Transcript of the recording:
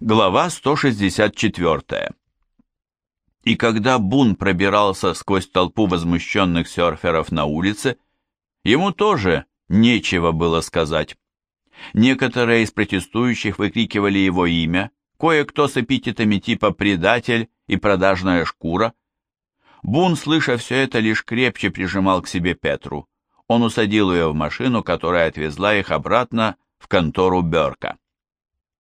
Глава 164. И когда Бун пробирался сквозь толпу возмущенных серферов на улице, ему тоже нечего было сказать. Некоторые из протестующих выкрикивали его имя, кое-кто с эпитетами типа «предатель» и «продажная шкура». Бун, слыша все это, лишь крепче прижимал к себе Петру. Он усадил ее в машину, которая отвезла их обратно в контору Бёрка.